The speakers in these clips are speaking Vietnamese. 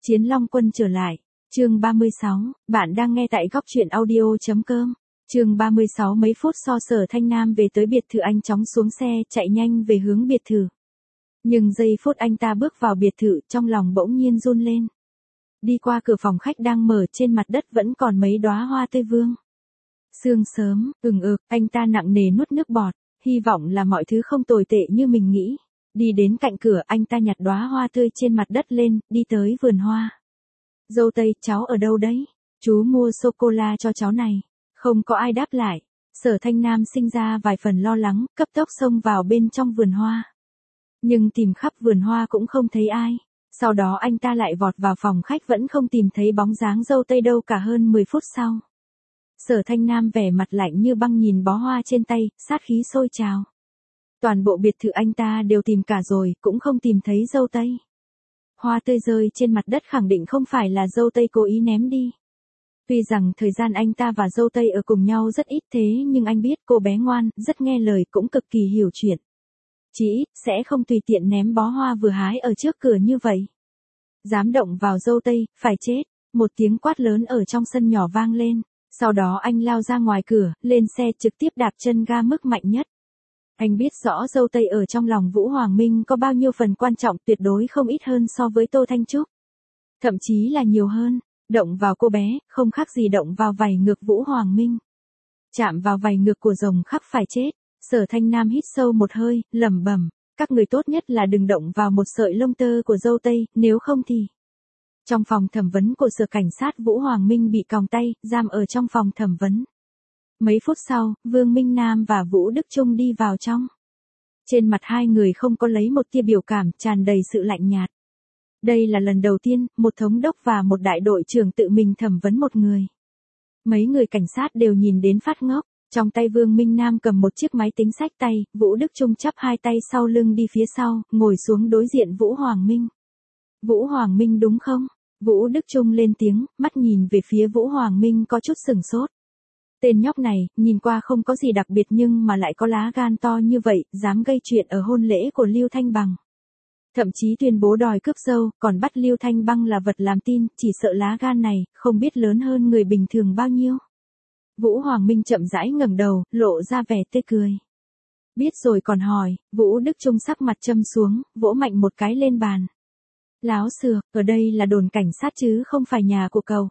Chiến Long Quân trở lại. Chương 36, bạn đang nghe tại góc truyện audio.com. Chương 36 mấy phút sau Sở Thanh Nam về tới biệt thự anh chóng xuống xe, chạy nhanh về hướng biệt thự. Nhưng giây phút anh ta bước vào biệt thự, trong lòng bỗng nhiên run lên. Đi qua cửa phòng khách đang mở, trên mặt đất vẫn còn mấy đóa hoa tươi vương. Sương sớm, anh ta nặng nề nuốt nước bọt, hy vọng là mọi thứ không tồi tệ như mình nghĩ. Đi đến cạnh cửa, anh ta nhặt đóa hoa tươi trên mặt đất lên, đi tới vườn hoa. Dâu tây, cháu ở đâu đấy? Chú mua sô-cô-la cho cháu này. Không có ai đáp lại. Sở Thanh Nam sinh ra vài phần lo lắng, cấp tốc xông vào bên trong vườn hoa. Nhưng tìm khắp vườn hoa cũng không thấy ai. Sau đó anh ta lại vọt vào phòng khách, vẫn không tìm thấy bóng dáng dâu tây đâu cả. Hơn 10 phút sau, Sở Thanh Nam vẻ mặt lạnh như băng nhìn bó hoa trên tay, sát khí sôi trào. Toàn bộ biệt thự anh ta đều tìm cả rồi, cũng không tìm thấy dâu tây. Hoa tươi rơi trên mặt đất khẳng định không phải là dâu tây cố ý ném đi. Tuy rằng thời gian anh ta và dâu tây ở cùng nhau rất ít, thế nhưng anh biết cô bé ngoan, rất nghe lời, cũng cực kỳ hiểu chuyện. Chỉ ít, sẽ không tùy tiện ném bó hoa vừa hái ở trước cửa như vậy. Dám động vào dâu tây, phải chết. Một tiếng quát lớn ở trong sân nhỏ vang lên. Sau đó anh lao ra ngoài cửa, lên xe trực tiếp đạp chân ga mức mạnh nhất. Anh biết rõ dâu tây ở trong lòng Vũ Hoàng Minh có bao nhiêu phần quan trọng, tuyệt đối không ít hơn so với Tô Thanh Trúc. Thậm chí là nhiều hơn, động vào cô bé, không khác gì động vào vảy ngược Vũ Hoàng Minh. Chạm vào vảy ngược của rồng khắc phải chết. Sở Thanh Nam hít sâu một hơi, lẩm bẩm, các người tốt nhất là đừng động vào một sợi lông tơ của dâu tây, nếu không thì... Trong phòng thẩm vấn của Sở Cảnh sát, Vũ Hoàng Minh bị còng tay, giam ở trong phòng thẩm vấn. Mấy phút sau, Vương Minh Nam và Vũ Đức Trung đi vào trong. Trên mặt hai người không có lấy một tia biểu cảm, tràn đầy sự lạnh nhạt. Đây là lần đầu tiên, một thống đốc và một đại đội trưởng tự mình thẩm vấn một người. Mấy người cảnh sát đều nhìn đến phát ngốc. Trong tay Vương Minh Nam cầm một chiếc máy tính xách tay, Vũ Đức Trung chắp hai tay sau lưng đi phía sau, ngồi xuống đối diện Vũ Hoàng Minh. Vũ Hoàng Minh đúng không? Vũ Đức Trung lên tiếng, mắt nhìn về phía Vũ Hoàng Minh có chút sửng sốt. Tên nhóc này, nhìn qua không có gì đặc biệt nhưng mà lại có lá gan to như vậy, dám gây chuyện ở hôn lễ của Lưu Thanh Bằng. Thậm chí tuyên bố đòi cướp dâu, còn bắt Lưu Thanh Bằng là vật làm tin, chỉ sợ lá gan này, không biết lớn hơn người bình thường bao nhiêu. Vũ Hoàng Minh chậm rãi ngẩng đầu, lộ ra vẻ tươi cười. Biết rồi còn hỏi. Vũ Đức Trung sắc mặt châm xuống, vỗ mạnh một cái lên bàn. Láo xược, ở đây là đồn cảnh sát chứ không phải nhà của cậu.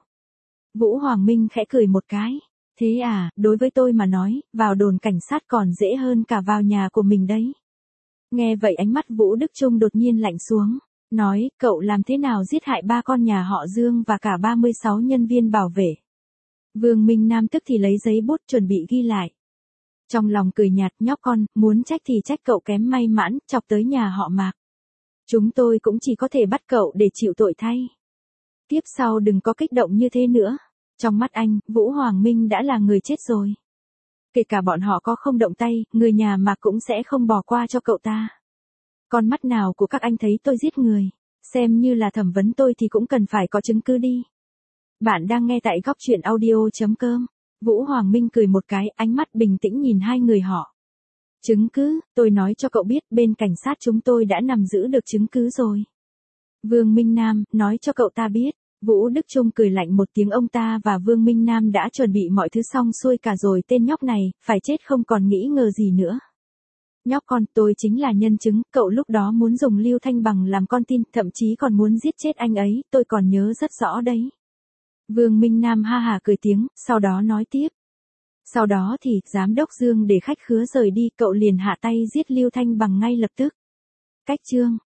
Vũ Hoàng Minh khẽ cười một cái. Thế à, đối với tôi mà nói, vào đồn cảnh sát còn dễ hơn cả vào nhà của mình đấy. Nghe vậy ánh mắt Vũ Đức Trung đột nhiên lạnh xuống. Nói, cậu làm thế nào giết hại 3 con nhà họ Dương và cả 36 nhân viên bảo vệ. Vương Minh Nam tức thì lấy giấy bút chuẩn bị ghi lại. Trong lòng cười nhạt, nhóc con, muốn trách thì trách cậu kém may mắn, chọc tới nhà họ Mạc. Chúng tôi cũng chỉ có thể bắt cậu để chịu tội thay. Tiếp sau đừng có kích động như thế nữa. Trong mắt anh, Vũ Hoàng Minh đã là người chết rồi. Kể cả bọn họ có không động tay, người nhà Mạc cũng sẽ không bỏ qua cho cậu ta. Con mắt nào của các anh thấy tôi giết người, xem như là thẩm vấn tôi thì cũng cần phải có chứng cứ đi. Bạn đang nghe tại góc truyện audio.com. Vũ Hoàng Minh cười một cái, ánh mắt bình tĩnh nhìn hai người họ. Chứng cứ, tôi nói cho cậu biết, bên cảnh sát chúng tôi đã nắm giữ được chứng cứ rồi. Vương Minh Nam, nói cho cậu ta biết. Vũ Đức Trung cười lạnh một tiếng, ông ta và Vương Minh Nam đã chuẩn bị mọi thứ xong xuôi cả rồi, tên nhóc này, phải chết không còn nghĩ ngờ gì nữa. Nhóc con, tôi chính là nhân chứng, cậu lúc đó muốn dùng Lưu Thanh Bằng làm con tin, thậm chí còn muốn giết chết anh ấy, tôi còn nhớ rất rõ đấy. Vương Minh Nam ha hả cười tiếng, sau đó nói tiếp. Sau đó thì, giám đốc Dương để khách khứa rời đi, cậu liền hạ tay giết Lưu Thanh Bằng ngay lập tức. Cách chương.